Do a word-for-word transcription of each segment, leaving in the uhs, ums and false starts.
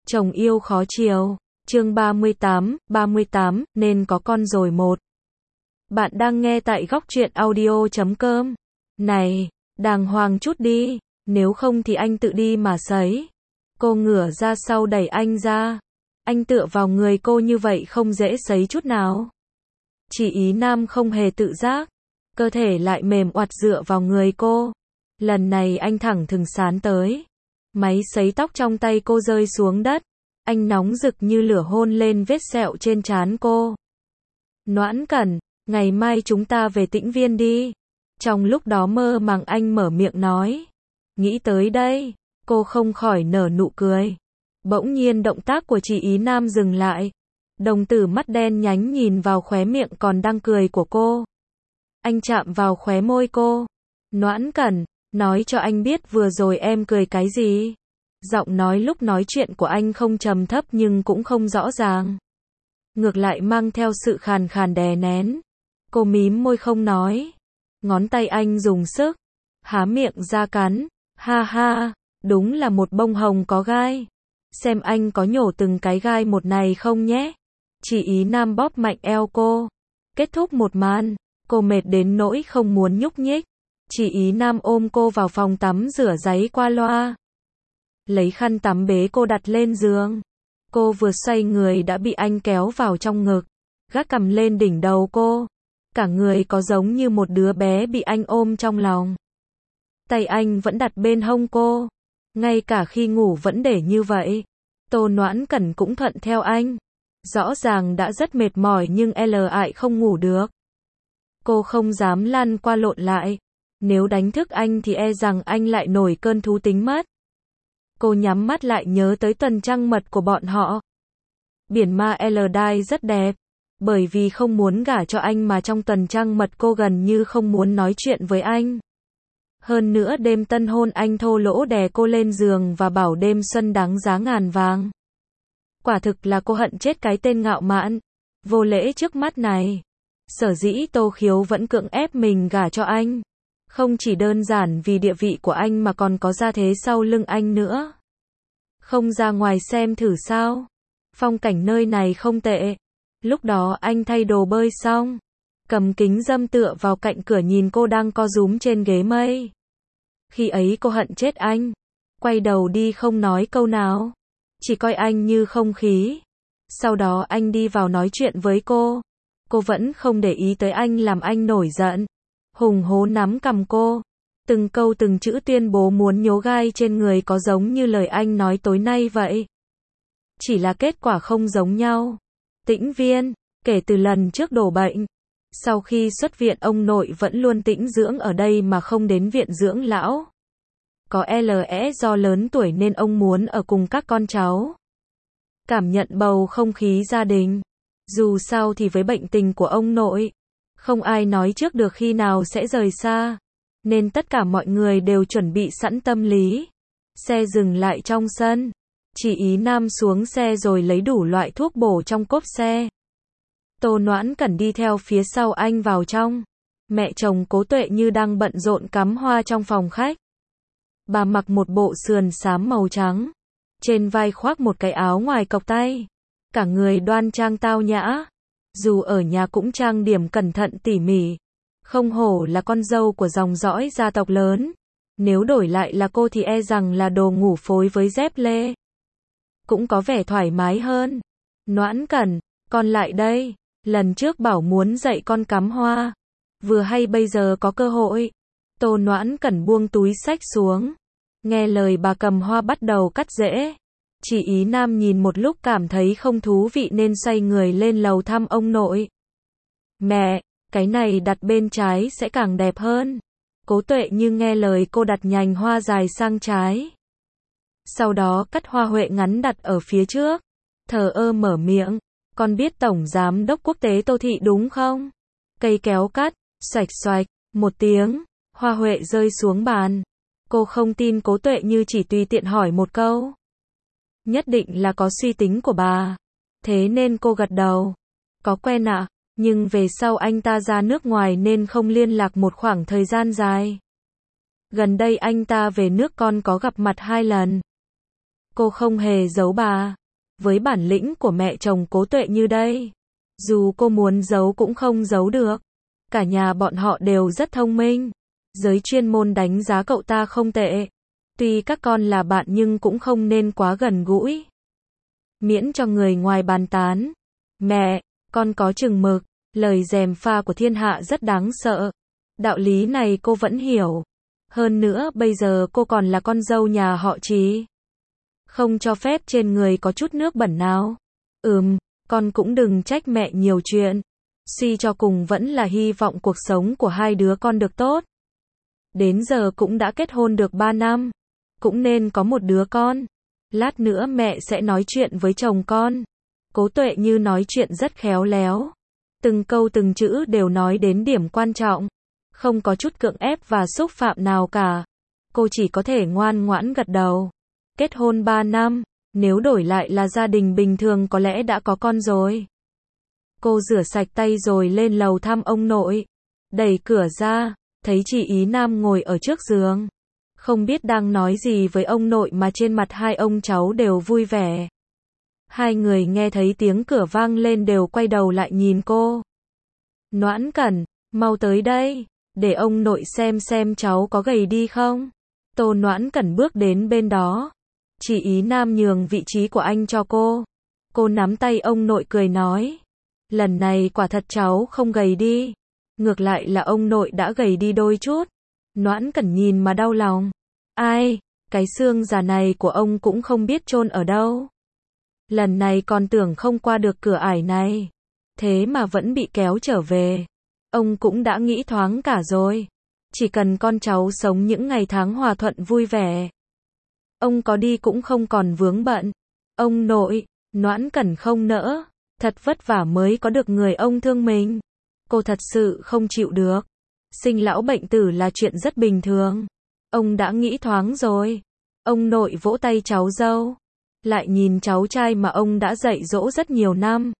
Chồng yêu khó chiều. Chương ba mươi tám, ba mươi tám, nên có con rồi một. Bạn đang nghe tại góc truyện audio chấm com. Này, đàng hoàng chút đi, nếu không thì anh tự đi mà sấy. Cô ngửa ra sau đẩy anh ra. Anh tựa vào người cô như vậy không dễ sấy chút nào. Chỉ ý Nam không hề tự giác. Cơ thể lại mềm oặt dựa vào người cô. Lần này anh thẳng thừng sán tới. Máy sấy tóc trong tay cô rơi xuống đất. Anh nóng rực như lửa hôn lên vết sẹo trên trán cô. Noãn Cẩn, ngày mai chúng ta về Tĩnh Viên đi. Trong lúc đó mơ màng anh mở miệng nói. Nghĩ tới đây, cô không khỏi nở nụ cười. Bỗng nhiên động tác của chị ý Nam dừng lại. Đồng tử mắt đen nhánh nhìn vào khóe miệng còn đang cười của cô. Anh chạm vào khóe môi cô. Noãn Cẩn, nói cho anh biết vừa rồi em cười cái gì. Giọng nói lúc nói chuyện của anh không trầm thấp nhưng cũng không rõ ràng. Ngược lại mang theo sự khàn khàn đè nén. Cô mím môi không nói. Ngón tay anh dùng sức. Há miệng ra cắn. Ha ha, đúng là một bông hồng có gai. Xem anh có nhổ từng cái gai một này không nhé. Chỉ ý Nam bóp mạnh eo cô. Kết thúc một màn. Cô mệt đến nỗi không muốn nhúc nhích. Chỉ ý Nam ôm cô vào phòng tắm rửa ráy qua loa. Lấy khăn tắm bế cô đặt lên giường. Cô vừa xoay người đã bị anh kéo vào trong ngực. Gác cằm lên đỉnh đầu cô. Cả người có giống như một đứa bé bị anh ôm trong lòng. Tay anh vẫn đặt bên hông cô. Ngay cả khi ngủ vẫn để như vậy. Tô Noãn Cẩn cũng thuận theo anh. Rõ ràng đã rất mệt mỏi nhưng L ại không ngủ được. Cô không dám lăn qua lộn lại. Nếu đánh thức anh thì e rằng anh lại nổi cơn thú tính mất. Cô nhắm mắt lại nhớ tới tuần trăng mật của bọn họ. Biển Ma Eldai rất đẹp. Bởi vì không muốn gả cho anh mà trong tuần trăng mật cô gần như không muốn nói chuyện với anh. Hơn nữa đêm tân hôn anh thô lỗ đè cô lên giường và bảo đêm xuân đáng giá ngàn vàng. Quả thực là cô hận chết cái tên ngạo mạn, vô lễ trước mắt này. Sở dĩ Tô Khiếu vẫn cưỡng ép mình gả cho anh. Không chỉ đơn giản vì địa vị của anh mà còn có gia thế sau lưng anh nữa. Không ra ngoài xem thử sao? Phong cảnh nơi này không tệ. Lúc đó anh thay đồ bơi xong. Cầm kính râm tựa vào cạnh cửa nhìn cô đang co rúm trên ghế mây. Khi ấy cô hận chết anh. Quay đầu đi không nói câu nào. Chỉ coi anh như không khí. Sau đó anh đi vào nói chuyện với cô. Cô vẫn không để ý tới anh làm anh nổi giận. Hùng hổ nắm cằm cô. Từng câu từng chữ tuyên bố muốn nhổ gai trên người có giống như lời anh nói tối nay vậy. Chỉ là kết quả không giống nhau. Tĩnh Viên, kể từ lần trước đổ bệnh. Sau khi xuất viện ông nội vẫn luôn tĩnh dưỡng ở đây mà không đến viện dưỡng lão. Có lẽ do lớn tuổi nên ông muốn ở cùng các con cháu. Cảm nhận bầu không khí gia đình. Dù sao thì với bệnh tình của ông nội, không ai nói trước được khi nào sẽ rời xa. Nên tất cả mọi người đều chuẩn bị sẵn tâm lý. Xe dừng lại trong sân. Chỉ ý Nam xuống xe rồi lấy đủ loại thuốc bổ trong cốp xe. Tô Noãn Cẩn đi theo phía sau anh vào trong. Mẹ chồng Cố Tuệ như đang bận rộn cắm hoa trong phòng khách. Bà mặc một bộ sườn xám màu trắng. Trên vai khoác một cái áo ngoài cộc tay. Cả người đoan trang tao nhã. Dù ở nhà cũng trang điểm cẩn thận tỉ mỉ. Không hổ là con dâu của dòng dõi gia tộc lớn. Nếu đổi lại là cô thì e rằng là đồ ngủ phối với dép lê. Cũng có vẻ thoải mái hơn. Noãn Cẩn, con lại đây. Lần trước bảo muốn dạy con cắm hoa. Vừa hay bây giờ có cơ hội. Tô Noãn Cẩn buông túi xách xuống. Nghe lời bà cầm hoa bắt đầu cắt rễ. Chỉ ý Nam nhìn một lúc cảm thấy không thú vị nên xoay người lên lầu thăm ông nội. Mẹ, cái này đặt bên trái sẽ càng đẹp hơn. Cố Tuệ như nghe lời cô đặt nhành hoa dài sang trái. Sau đó cắt hoa huệ ngắn đặt ở phía trước. Thờ ơ mở miệng. Con biết Tổng Giám đốc Quốc tế Tô Thị đúng không? Cây kéo cắt, xoạch xoạch, một tiếng, hoa huệ rơi xuống bàn. Cô không tin Cố Tuệ như chỉ tùy tiện hỏi một câu. Nhất định là có suy tính của bà. Thế nên cô gật đầu. Có quen ạ, à, nhưng về sau anh ta ra nước ngoài nên không liên lạc một khoảng thời gian dài. Gần đây anh ta về nước con có gặp mặt hai lần. Cô không hề giấu bà. Với bản lĩnh của mẹ chồng Cố Tuệ như đây, dù cô muốn giấu cũng không giấu được. Cả nhà bọn họ đều rất thông minh. Giới chuyên môn đánh giá cậu ta không tệ. Tuy các con là bạn nhưng cũng không nên quá gần gũi. Miễn cho người ngoài bàn tán. Mẹ, con có chừng mực. Lời gièm pha của thiên hạ rất đáng sợ. Đạo lý này cô vẫn hiểu. Hơn nữa bây giờ cô còn là con dâu nhà họ Trí. Không cho phép trên người có chút nước bẩn nào. Ừm, con cũng đừng trách mẹ nhiều chuyện. Suy cho cùng vẫn là hy vọng cuộc sống của hai đứa con được tốt. Đến giờ cũng đã kết hôn được ba năm. Cũng nên có một đứa con. Lát nữa mẹ sẽ nói chuyện với chồng con. Cố Tuệ như nói chuyện rất khéo léo. Từng câu từng chữ đều nói đến điểm quan trọng. Không có chút cưỡng ép và xúc phạm nào cả. Cô chỉ có thể ngoan ngoãn gật đầu. Kết hôn ba năm, nếu đổi lại là gia đình bình thường có lẽ đã có con rồi. Cô rửa sạch tay rồi lên lầu thăm ông nội. Đẩy cửa ra, thấy chị Ý Nam ngồi ở trước giường. Không biết đang nói gì với ông nội mà trên mặt hai ông cháu đều vui vẻ. Hai người nghe thấy tiếng cửa vang lên đều quay đầu lại nhìn cô. Noãn Cẩn, mau tới đây, để ông nội xem xem cháu có gầy đi không. Tô Noãn Cẩn bước đến bên đó. Chị Ý Nam nhường vị trí của anh cho cô. Cô nắm tay ông nội cười nói. Lần này quả thật cháu không gầy đi. Ngược lại là ông nội đã gầy đi đôi chút. Noãn Cẩn nhìn mà đau lòng. Ai, cái xương già này của ông cũng không biết chôn ở đâu. Lần này còn tưởng không qua được cửa ải này. Thế mà vẫn bị kéo trở về. Ông cũng đã nghĩ thoáng cả rồi. Chỉ cần con cháu sống những ngày tháng hòa thuận vui vẻ. Ông có đi cũng không còn vướng bận. Ông nội, Noãn Cẩn không nỡ. Thật vất vả mới có được người ông thương mình. Cô thật sự không chịu được. Sinh lão bệnh tử là chuyện rất bình thường. Ông đã nghĩ thoáng rồi. Ông nội vỗ tay cháu dâu. Lại nhìn cháu trai mà ông đã dạy dỗ rất nhiều năm.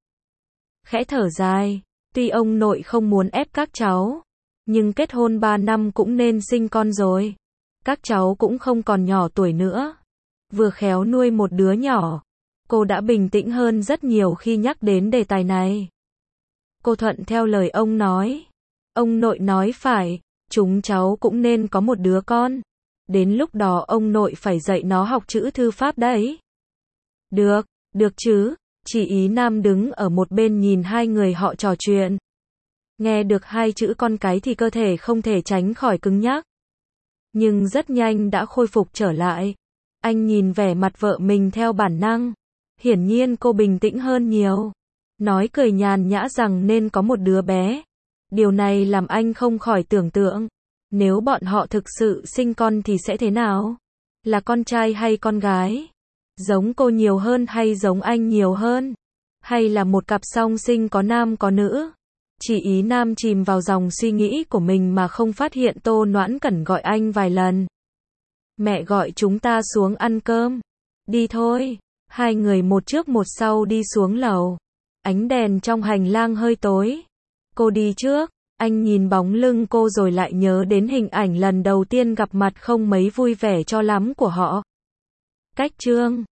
Khẽ thở dài. Tuy ông nội không muốn ép các cháu. Nhưng kết hôn ba năm cũng nên sinh con rồi. Các cháu cũng không còn nhỏ tuổi nữa. Vừa khéo nuôi một đứa nhỏ. Cô đã bình tĩnh hơn rất nhiều khi nhắc đến đề tài này. Cô thuận theo lời ông nói. Ông nội nói phải, chúng cháu cũng nên có một đứa con. Đến lúc đó ông nội phải dạy nó học chữ thư pháp đấy. Được, được chứ. Chị Ý Nam đứng ở một bên nhìn hai người họ trò chuyện. Nghe được hai chữ con cái thì cơ thể không thể tránh khỏi cứng nhắc. Nhưng rất nhanh đã khôi phục trở lại. Anh nhìn vẻ mặt vợ mình theo bản năng. Hiển nhiên cô bình tĩnh hơn nhiều. Nói cười nhàn nhã rằng nên có một đứa bé. Điều này làm anh không khỏi tưởng tượng. Nếu bọn họ thực sự sinh con thì sẽ thế nào? Là con trai hay con gái? Giống cô nhiều hơn hay giống anh nhiều hơn? Hay là một cặp song sinh có nam có nữ? Chị Ý Nam chìm vào dòng suy nghĩ của mình mà không phát hiện Tô Noãn Cẩn gọi anh vài lần. Mẹ gọi chúng ta xuống ăn cơm. Đi thôi. Hai người một trước một sau đi xuống lầu. Ánh đèn trong hành lang hơi tối. Cô đi trước. Anh nhìn bóng lưng cô rồi lại nhớ đến hình ảnh lần đầu tiên gặp mặt không mấy vui vẻ cho lắm của họ. Cách chương